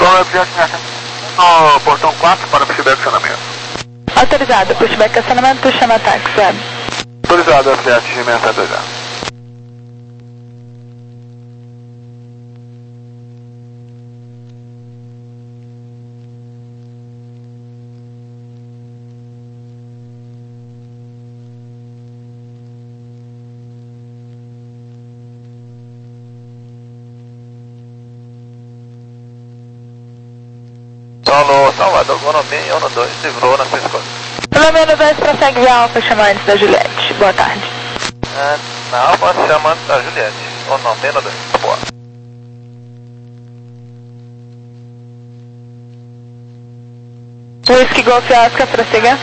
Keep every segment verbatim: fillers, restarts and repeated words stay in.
Então, no portão quatro para pushback acionamento. Autorizado, pushback acionamento, chama táxi, web. Autorizado, F sete, G seis sete dois zero. Solo Salvador, Gonomê, Ono dois, livrou na sua escolha. Gonomê, Ono dois, prossegue via Alfa, chamando da Juliette. Boa tarde. É, na Alfa, chamando da Juliette. Gonomê, Ono dois, boa. Whisky Golf Oscar, prossiga.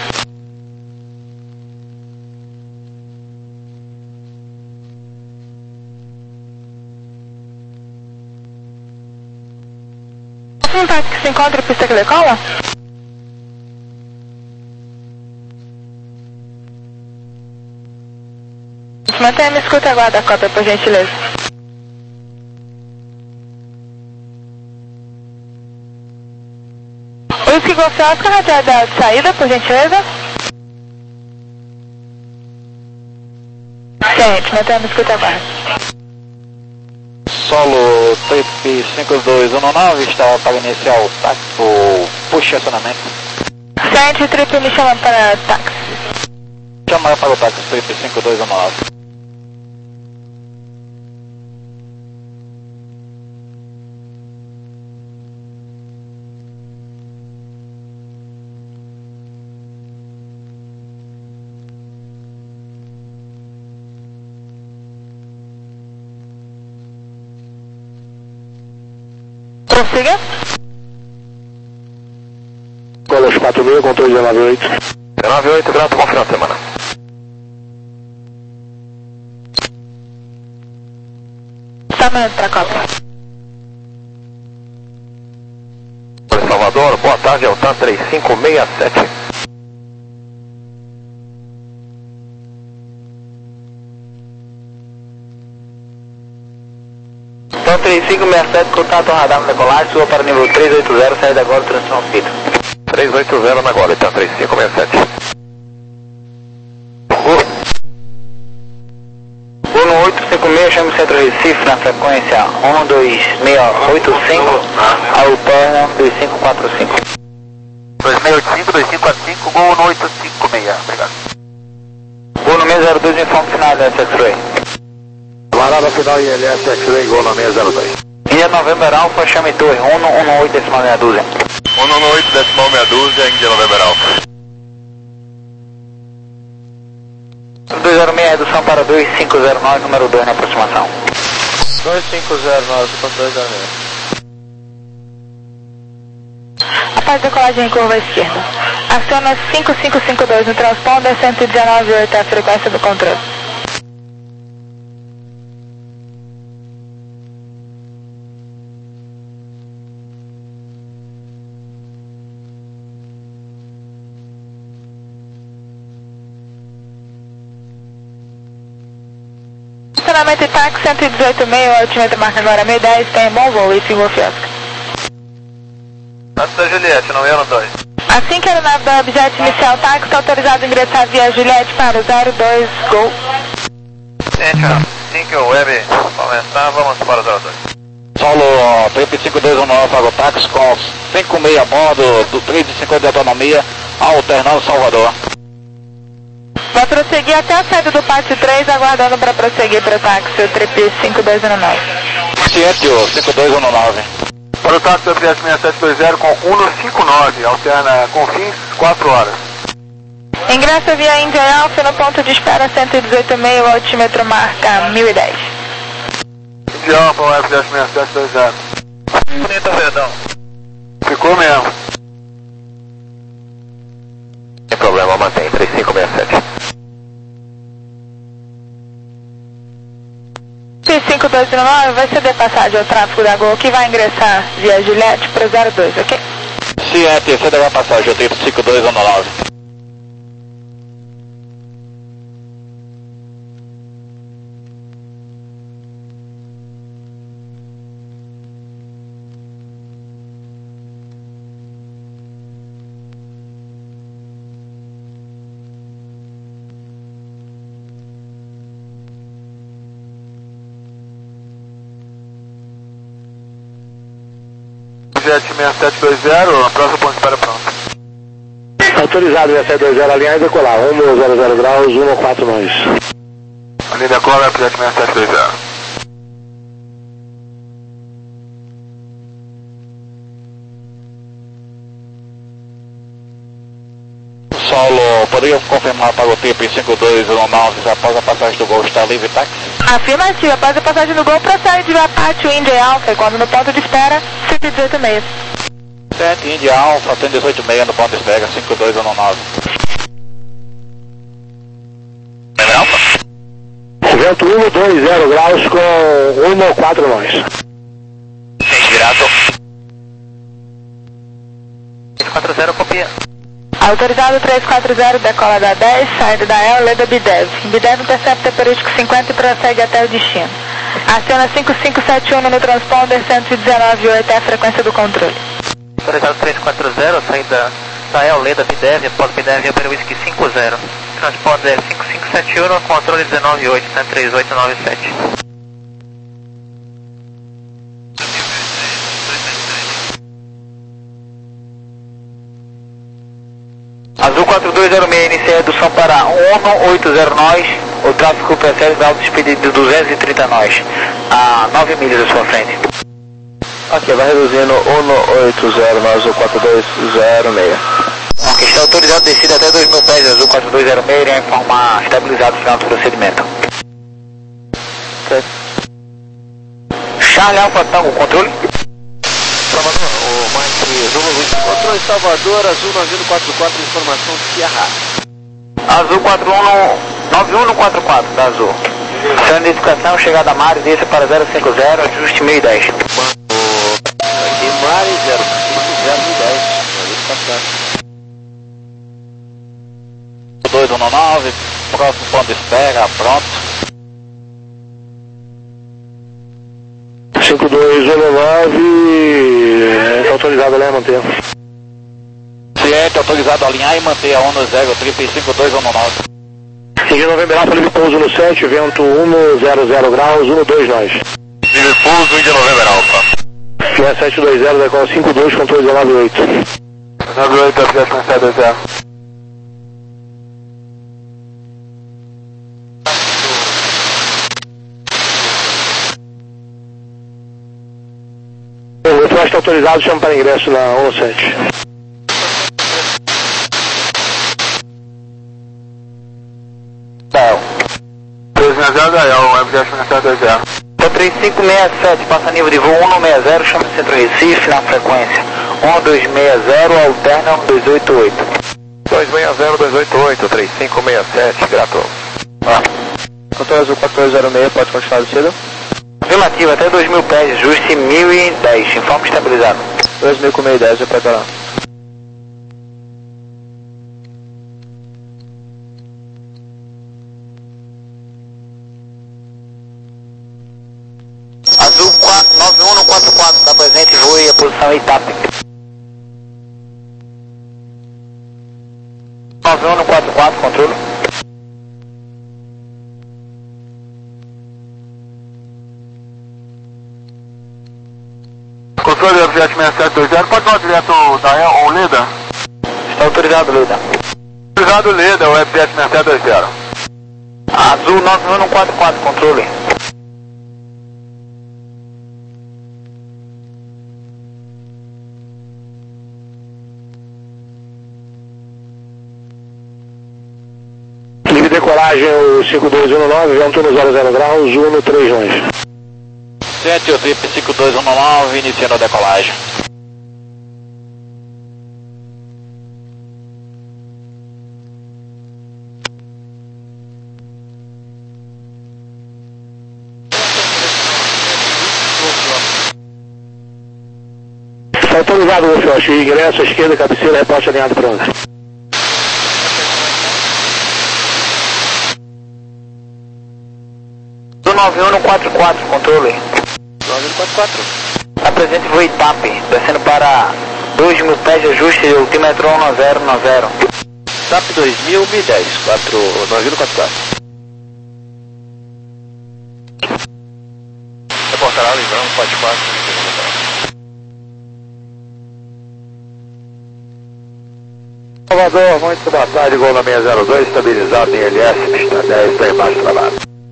Um táxi que se encontra em pista que decola? Mantenha a escuta e aguarda a cópia, por gentileza. Whisky Golf Oscar, radiada de saída, por gentileza. Ciente, mantenha a escuta e aguarda. Solo Trip cinco dois um nove está para iniciar o táxi, o push acionamento. Ciente, Trip me chama para táxi. Chama para o táxi Trip cinco dois um nove. Prossiga. Colas quatro mil, controle nove oito. nove oito, grato, bom final de semana. Só um minuto para a cópia. Oi, Salvador, boa tarde, Altan três cinco seis sete. Então três cinco seis sete, contato radar no decolagem, suba para nível três oito zero, saída agora, transição fita. três oito zero na Gole, tá três cinco seis sete. um oito cinco seis, chama o centro Recife na frequência um dois seis oito cinco, ao turno dois cinco quatro cinco. dois seis oito cinco, dois cinco quatro cinco, Gol no oito cinco seis, obrigado. Gol no seis zero dois, informe final da X-Ray. Varada final I L S X-Ray, Gol no seis zero dois. Índia November Alpha, chame torre um um oito decimal meia dúzia. um um oito decimal meia dúzia, Índia November Alpha. dois zero seis, redução para dois cinco zero nove, número dois na aproximação. dois cinco zero nove, dois zero seis. Após decolagem em curva esquerda. Aciona cinco cinco cinco dois no transponder, cento e dezenove vírgula oito é a frequência do controle. Estacionamento e táxi cento e dezoito vírgula seis, altímetro marca agora mil e dez, tem bom voo e Silvio Fiosca. Antes da Juliette, não Ono dois. Assim que a aeronave da objeto inicial táxi está autorizado a ingressar via Juliette para o zero dois Gol. Gente, assim que o web começar, vamos para o zero dois. Solo Trip cinco dois um nove, pago táxi com cinco seis a bordo do três e cinquenta de autonomia, alternando Salvador. Vai prosseguir até a saída do pátio três, aguardando para prosseguir para o táxi, o Trip cinco dois um nove. Ciente, o cinco dois um nove. Para o táxi W S seis sete dois zero com um cinco nove, alterna Confins, quatro horas. Ingressa via Índia Alpha no ponto de espera cento e dezoito vírgula seis, o altímetro marca mil e dez. Índia Alpha, o F seis sete dois zero. Bonita, Verdão. Ficou mesmo. Sem problema, mantém, três cinco seis sete. cinco dois um nove vai ceder passagem ao tráfego da Gol, que vai ingressar via Juliette para o zero dois, ok? Ciente, cede a passagem, o Trip cinco dois um nove. Jet seis sete dois zero, próximo ponto de espera pronto. Autorizado seis sete dois zero, alinhar e decolar, um zero zero graus, um quatro nós. Alinha e decola, Jet seis sete dois zero. Saulo, poderia confirmar para o tipo cinco dois um nove se após a passagem do Gol está livre táxi? Afirmativo, após a passagem do Gol, procede de Apache India Alpha, e quando no ponto de espera, cento e dezoito e meio. sete India Alpha, cento e dezoito e meio no ponto de espera, cinco dois um nove. Vento um dois zero graus com um quatro nós. Gente, virado. três quatro zero, copia. Autorizado três quatro zero, decola da dez, saída da E L, leda Bidev. Bidev intercepta períodico cinquenta e prossegue até o destino. Aciona cinco cinco sete um no transponder cento e dezenove oito é a frequência do controle. Autorizado três quatro zero, saída da E L, leda Bidev, após Bidev, para o whisky cinco zero. Transponder cinco cinco sete um, controle dezenove oito, cento e três oito nove sete. Azul quatro dois zero seis, inicia a redução para um oito zero nós, o tráfego persegue da alto speed de duzentos e trinta nós, a nove milhas da sua frente. Ok, vai reduzindo um oito zero nós, o quatro dois zero seis. Ok, está autorizado descida até dois mil pés, Azul quatro dois zero seis, irá informar estabilizado o final do procedimento. Ok. Charlie Alpha Tango, controle. Salvador, o Mike Zulu Luiz. Controle Salvador, Azul nove um quatro quatro, informação Sierra. Azul quatro um nove um quatro quatro, da Azul. Sua identificação, chegada a Mares, desça para zero cinco zero, ajuste mil e dez. Aqui Mares, zero cinco zero mil e dez. Identificação. dois um nove, próximo ponto de espera, pronto. cinco dois um nove, está autorizado a manter. Ciente, autorizado a alinhar e manter a ONU zero três cinco dois um nove. Índia November Alpha, livre pouso no sete, vento um zero zero graus, um dois nós. Livre pouso, Índia November Alpha. seis sete dois zero, decola cinco dois, controle dezenove oito. dezenove oito, Jet seis sete dois zero. O flash está autorizado, chama para ingresso na ONU sete. Bel. três seis zero da E L, Jet seis sete dois zero. três cinco seis sete, passa nível de voo um seis zero, chama Centro Recife, na frequência um dois seis zero, alterna um dois oito oito. dois seis zero dois oito oito, três cinco seis sete, grato. Ah. Controle Azul quatro dois zero seis, pode continuar descida? Afirmativo, até dois mil pés, ajuste mil e dez, informe estabilizado. dois mil com mil e dez, já pode lá. Azul nove um quatro quatro, está presente, voe a posição Itape. nove um quatro quatro, controle. Controle Jet seis sete dois zero, pode falar direto da E L ou Leda? Está autorizado, Leda. Autorizado Leda, o Jet seis sete dois zero. Azul nove um quatro quatro, controle. Livre decolagem, o cinco dois um nove, vento no zero zero graus, um três nós. Ciente, o zip cinco dois um nove, iniciando a decolagem. Está autorizado, Wolf, ingresso à esquerda, cabeceira, reporte alinhado pronto. nove um quatro quatro, controle. nove um quatro quatro. Apresente voo Itape, descendo para dois mil pés de ajuste, altímetro um zero nove zero. TAP dois mil, mil e dez, quatro nove um quatro quatro. Reportará, então, pode quatro. Salvador, muito boa tarde, gol na seis zero dois, estabilizado em L S, pista dez, está embaixo travado.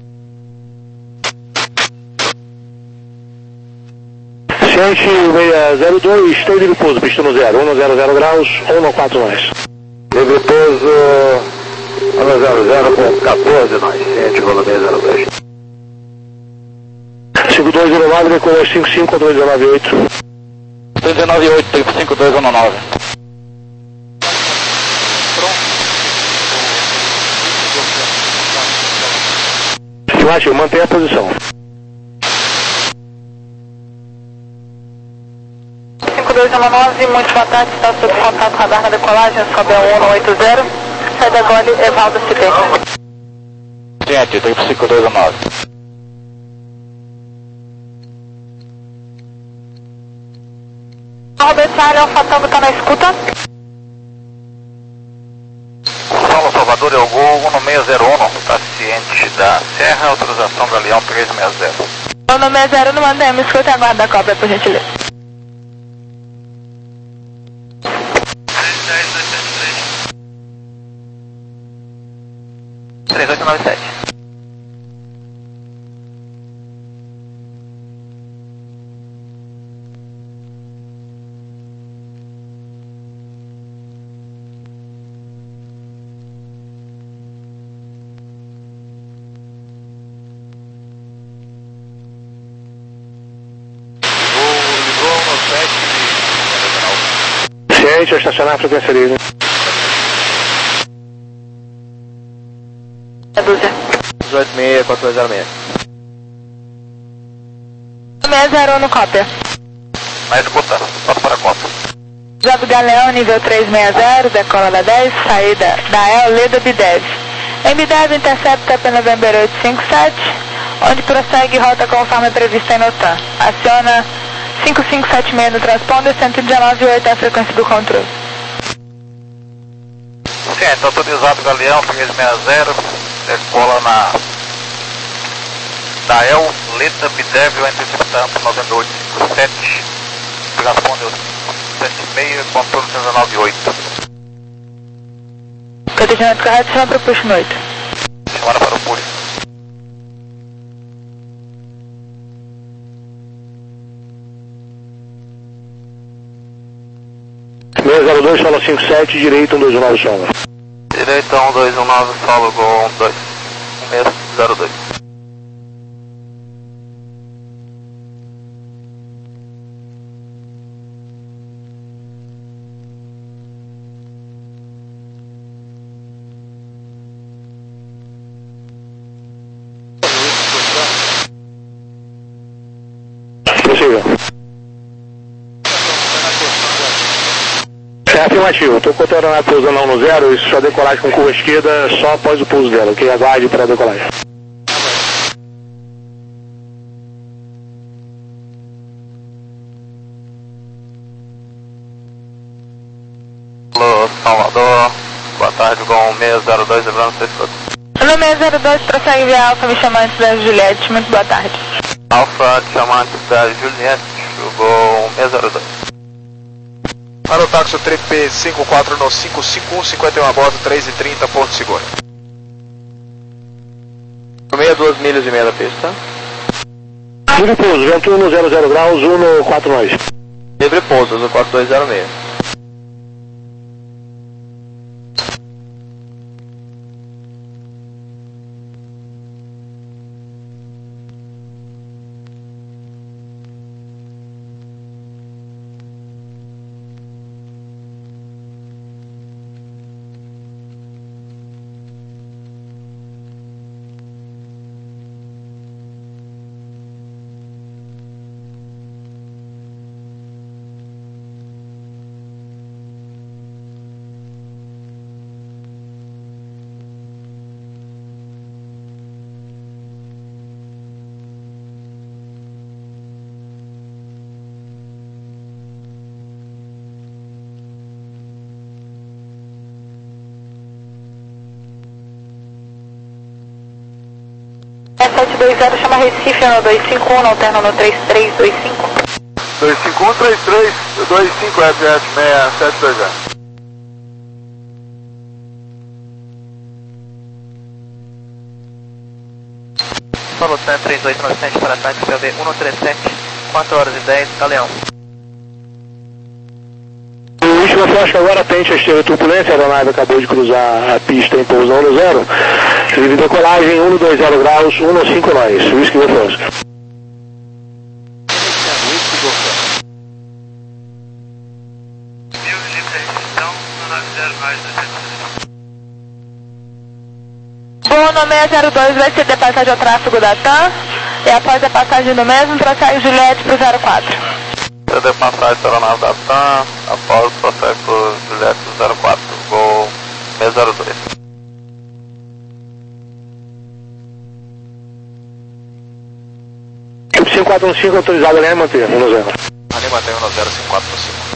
Ciente seis zero dois, estou de pouso, pista no zero, um zero zero graus, um quatro nós. Livre pouso, um zero zero com quatorze nós, ciente, gol na seis zero dois. cinco dois zero nove, decolou cinco cinco, dois nove oito. dois nove oito, tempo cinco dois um nove. Afirmativo, mantenha a posição. cinco dois um nove, muito boa tarde, está sob contato radar na decolagem, sobe a um oito zero, sai da Gole, Evaldo C P. Ciente, tempo cinco dois um nove. Roberto Salha, Alfa Tango está na escuta. Paulo Salvador é o gol um seis zero um, está ciente da Serra, autorização da Leão três seis zero. O no seis zero um, mantemos escuta e aguarda a cobra, por gentileza. três oito nove sete. Ciente, a estacionar a frequência livre. dezoito seis, quatro dois zero seis. seis zero um no cópia. Na escuta, passo para a Copa. Job Galeão, nível três seis zero, decola da dez, saída da E L, Leda Bidev. Em Bidev, intercepta para November oito cinco sete, onde prossegue rota conforme prevista em NOTAM. Aciona cinco cinco sete seis no transponder, cento e dezenove vírgula oito é a frequência do controle. Ciente, autorizado Galeão três seis zero, decola na da E L, Leda Bidev, interceptando November oito cinco sete, transponder sete seis, controle cento e dezenove vírgula oito. Codejamento correto, chama para o push no oito. Chamada para o push. seis zero dois, solo cinco sete, direito um dois um nove solo. Direito um dois um nove, solo gol um dois seis zero dois. Possível. É afirmativo, estou com a aeronave pousando não no zero, isso só decolagem com curva esquerda só após o pouso dela, ok? Aguarde para a decolagem. Alô, Salvador, boa tarde, gol seis zero dois, lembrando vocês todos. No seis zero dois, prossegue via Alfa, me chamando da Juliette, muito boa tarde. Alfa, chamante da Juliette, gol seis zero dois. Para o táxi Trip cinco quatro no cinco cinco um, cinquenta e um a bordo, três e trinta, Porto Seguro. sessenta e duas milhas e meia da pista. Livre pouso, vento um zero zero graus, um quatro nós. Livre pouso, no quatro dois zero seis. sete dois zero, chama Recife no dois cinco um, alterna no três três dois cinco. dois cinco um, três três dois cinco, F S seis sete dois zero. Solo cento e trinta e oito nove sete para ataque, P O B cento e trinta e sete, quatro horas e dez, Galeão. O último flash agora tente a esteira turbulência, a aeronave acabou de cruzar a pista em pouso um zero, livre decolagem um dois zero graus, um cinco nós, Whisky Golf Oscar. Bono seis zero dois vai ceder passagem ao tráfego da TAM e após a passagem do mesmo, prossegue Juliette para o zero quatro. Ceder passagem para a aeronave da TAM, após prossegue para o Juliette zero quatro, voo seis zero dois. cinco quatro um cinco autorizado, Lima manter, um zero. Ali mantém um zero cinco quatro cinco.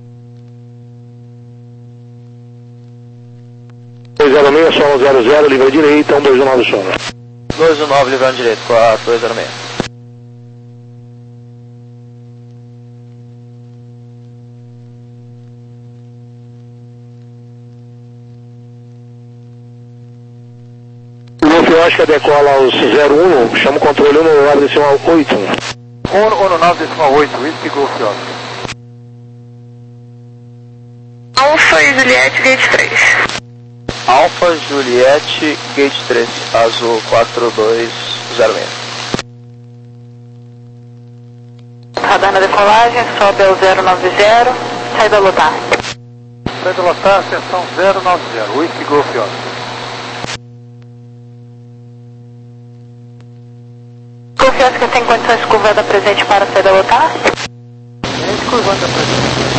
dois zero seis, solo zero zero, livre à direita, um dois nove solo. dois um nove, livrando direito, quatro dois zero seis. O Golf Oscar decola aos zero um, chama o controle um, hora decimal oito. um nove decimal oito, Whisky Golf Oscar. Alfa e Juliette, gate três. Alfa, Juliette, Gate três, azul quatro dois zero seis. Radar na decolagem, sobe ao zero nove zero, saída lotar. Saída lotar, seção zero nove zero, Whisky Golf Oscar. Golf Oscar tem condições de curva da presente para saída lotar? Gente curvando da presente.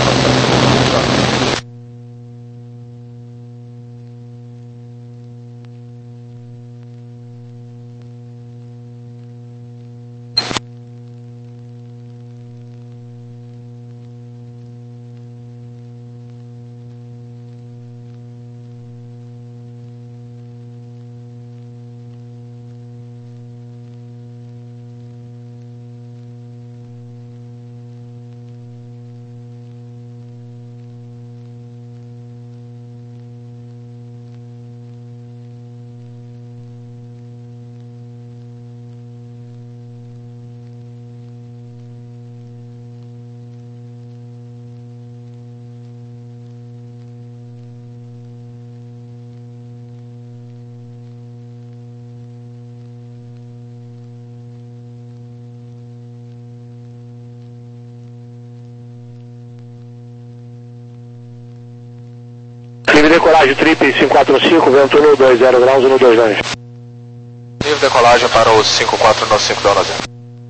Livre decolagem trip cinco quatro cinco, vento um dois zero graus, um dois nove. Livre decolagem para o cinco quatro nove cinco da zero.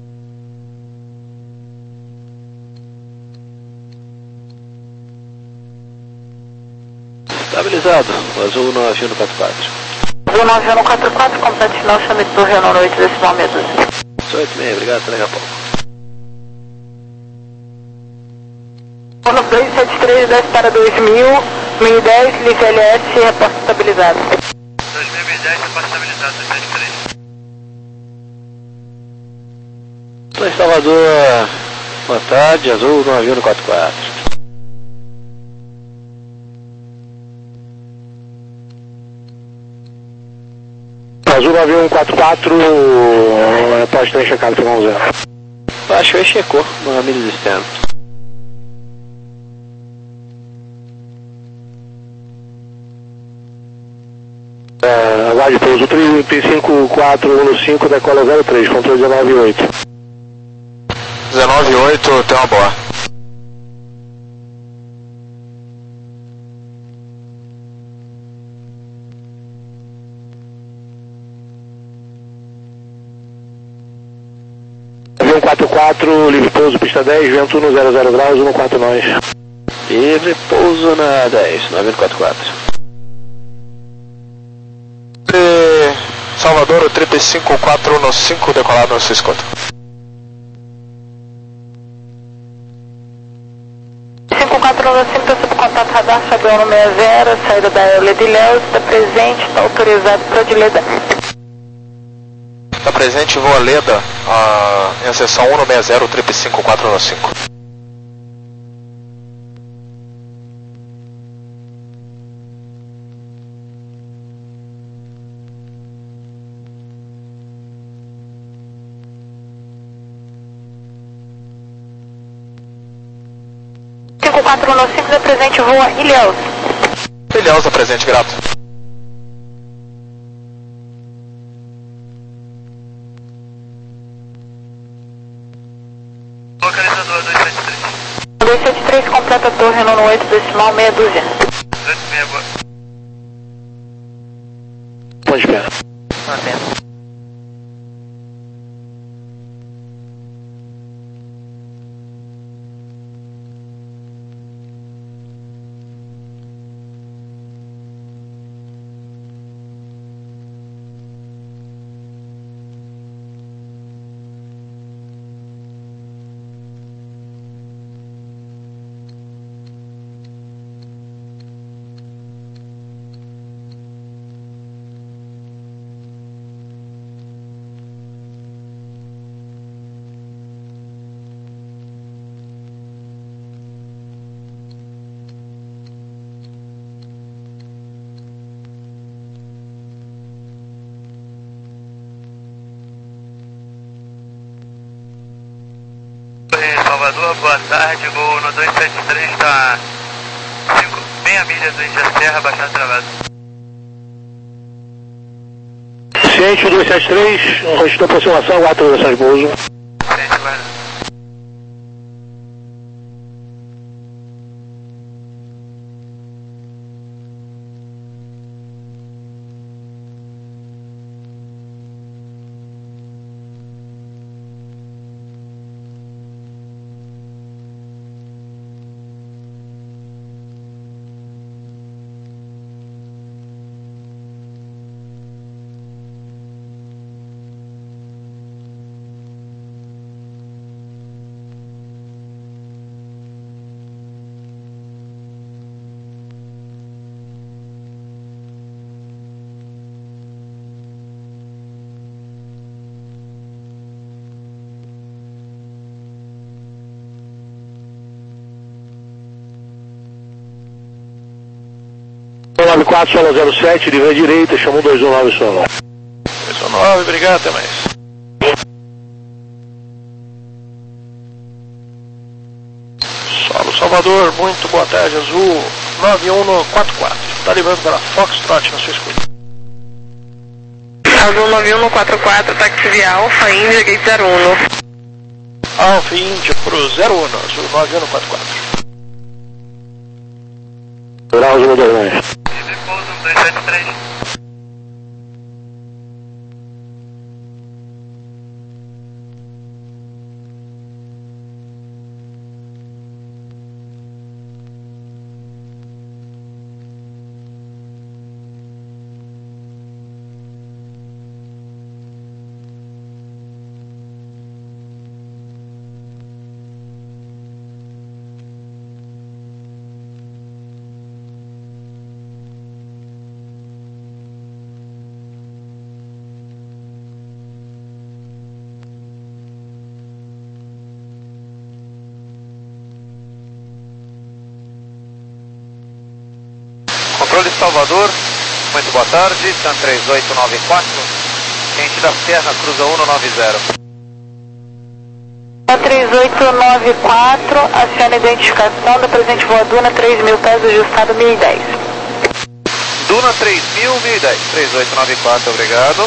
Estabilizado, azul nove um quatro quatro. Azul nove um quatro quatro, completo final, chame do Renault oito decimal meia dúzia. oito seis, obrigado, até daqui a pouco. Bono dois sete três, dez para dois mil, mil e dez, livre L S, reporte estabilizado. dois mil e dez, reporte estabilizado, dois sete três. Estou em Salvador, boa tarde, azul nove um quatro quatro. Azul nove um quatro quatro, pode ter checado final zero. Baixou e checou, no milhas externo. É, aguarde pouso trip cinco quatro um cinco, decola zero três, controle dezenove oito. dezenove oito, tem uma boa. um quatro quatro, livre pouso, pista dez, vento um zero zero graus, um quatro nós. Livre pouso na dez, nove um quatro quatro. E Salvador, o trip cinco quatro um cinco, decolado no sua escuta. cinco quatro um cinco, estou sob contato radar, Fabiano sessenta, saída da Lady Léo, está presente, está autorizado para de Leda. Está presente, voa Leda, a, em a seção um seis zero, trip cinco quatro um cinco. cinco quatro um cinco, da presente voa Ilhéus. Ilhéus, da presente, grato. Localizador dois sete três. dois sete três, completa torre nono oito, decimal meia dúzia. duzentos e meia, boa. Pode esperar. Mantendo. Salvador, boa tarde, voo no dois sete três, está meia milha do Índia Serra, baixado travado. Ciente dois sete três, registro de aproximação, quatro direções pouso. Ciente, guarda. nove quatro, solo zero sete, de vez direita, chamou dois um nove solo. dois um nove, obrigado, até mais. Solo Salvador, muito boa tarde, Azul nove um no quatro quatro. Está livrando para Foxtrot na sua escuta. Azul nove um no quatro quatro, táxi via Alfa Índia, gate zero um. Alfa Índia pro zero um, Azul nove um no quatro quatro. Grau zero dois. Pouso dois sete três. Controle de Salvador, muito boa tarde, Sun três oito nove quatro, Ciente da Serra, cruza um no nove zero. três oito nove quatro, aciona a identificação da presente voa Duna, três mil pés, ajustado mil e dez. Duna três mil, mil e dez, três oito nove quatro, obrigado.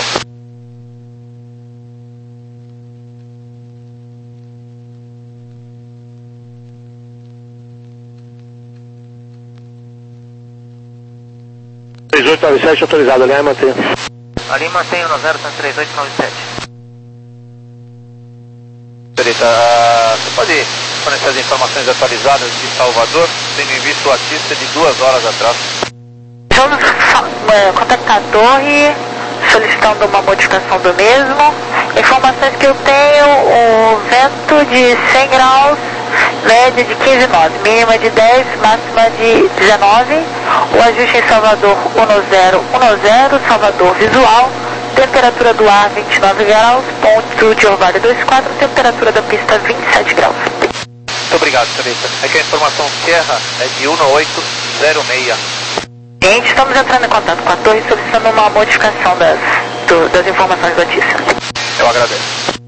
três oito nove sete, autorizado, aliás, manter. Ali mantém o zero três oito nove sete. Senhorita, você pode fornecer as informações atualizadas de Salvador, tendo em vista o artista de duas horas atrás? Vamos é, contactar a torre, solicitando uma modificação do mesmo. Informações que eu tenho, o vento de cem graus, média de quinze nós, mínima de dez, máxima de dezenove. O ajuste em Salvador um zero um zero, Salvador visual. Temperatura do ar vinte e nove graus, ponto de orvalho dois quatro, temperatura da pista vinte e sete graus. Muito obrigado, senhorita. É que a informação Sierra é de um oito zero seis. Gente, estamos entrando em contato com a torre solicitando uma modificação das, do, das informações da notícia. Eu agradeço.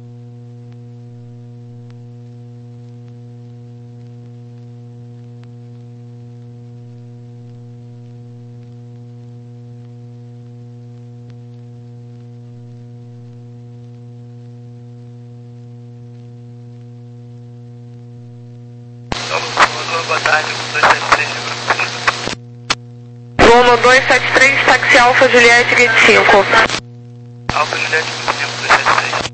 Salvador, boa tarde, dois sete três, Luma dois sete três, táxi Alfa Juliette vinte e cinco. Alfa Juliette vinte e cinco, dois sete três.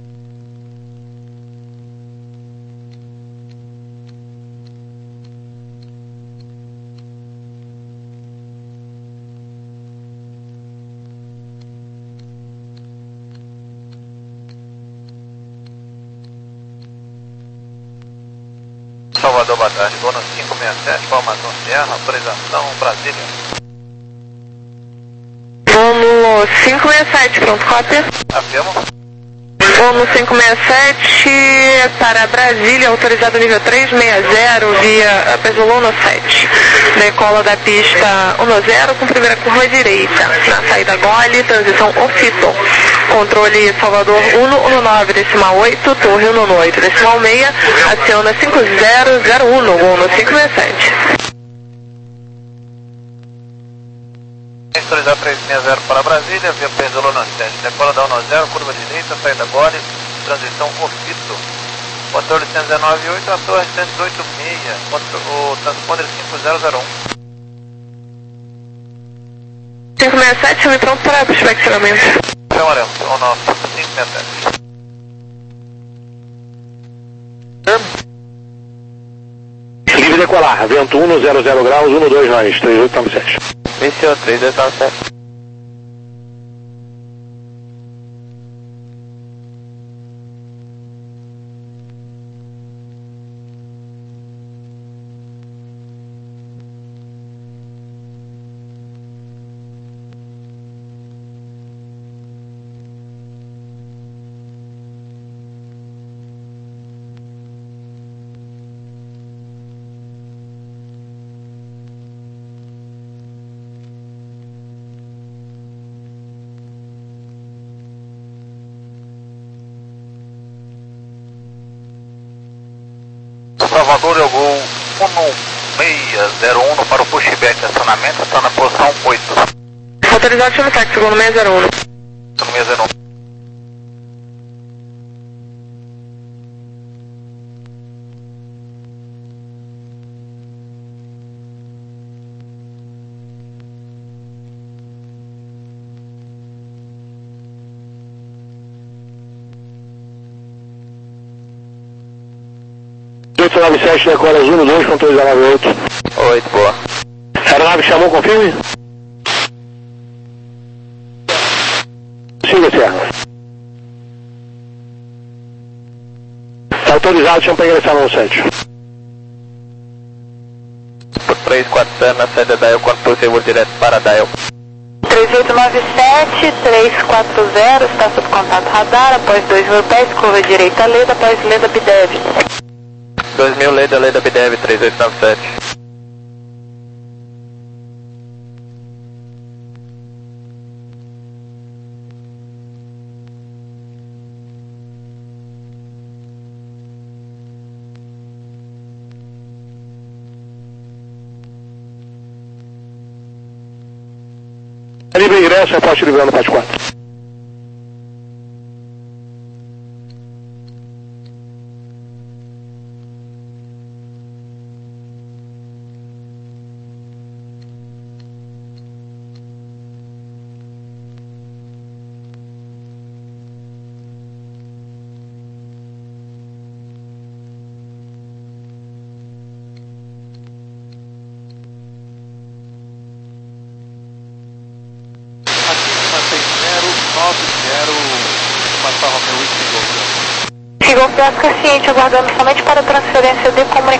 Salvador, boa tarde, bônus cinco seis sete, formação Sierra, autorização Brasília. Luma cinco seis sete, pronto, cópia. Afirmo. Luma cinco seis sete para Brasília, autorizado nível trezentos e sessenta via Pesolona sete. Decola da pista um zero com primeira curva direita. Na saída Gole, transição Ofito. Controle Salvador um um nove, decimal oito, Torre um oito, decimal seis, aciona cinco zero zero um, Luma cinco seis sete. Autorizar trezentos e sessenta para Brasília, via Pesolona sete. Decola da um zero, curva direita, saída Gole, transição Ofito. Controle cento e dezenove ponto oito, a torre cento e dezoito ponto seis, o transponder cinco zero zero um. cinco seis sete, chame pronto para perspectivamento. Chamaremos, o nosso cinco seis sete. Livre decolar, vento um zero zero graus, um dois nós, três oito nove sete. Venceu, três oito nove sete. Salvador jogou um seis zero um para o pushback de acionamento, está na posição oito. Autorizado, chame táxi, segundo seis zero um. seis zero um. oito nove sete, decola um dois, controle dezenove oito. oito, boa. Aeronave chamou, confirme. Siga, Serra. Está autorizado, chama para ingressar no sete. três quatro zero na saída da Dial, quando possível direto para a Dial. três oito nove sete, três quatro zero, está sob contato radar, após dois mil pés, curva direita Leda, após Leda Bidev. dois mil Leda, Leda B D E V três oito nove sete. Livre ingresso, reporte livrando parte quatro. Golf Oscar ciente, aguardando somente para transferência de comunicação.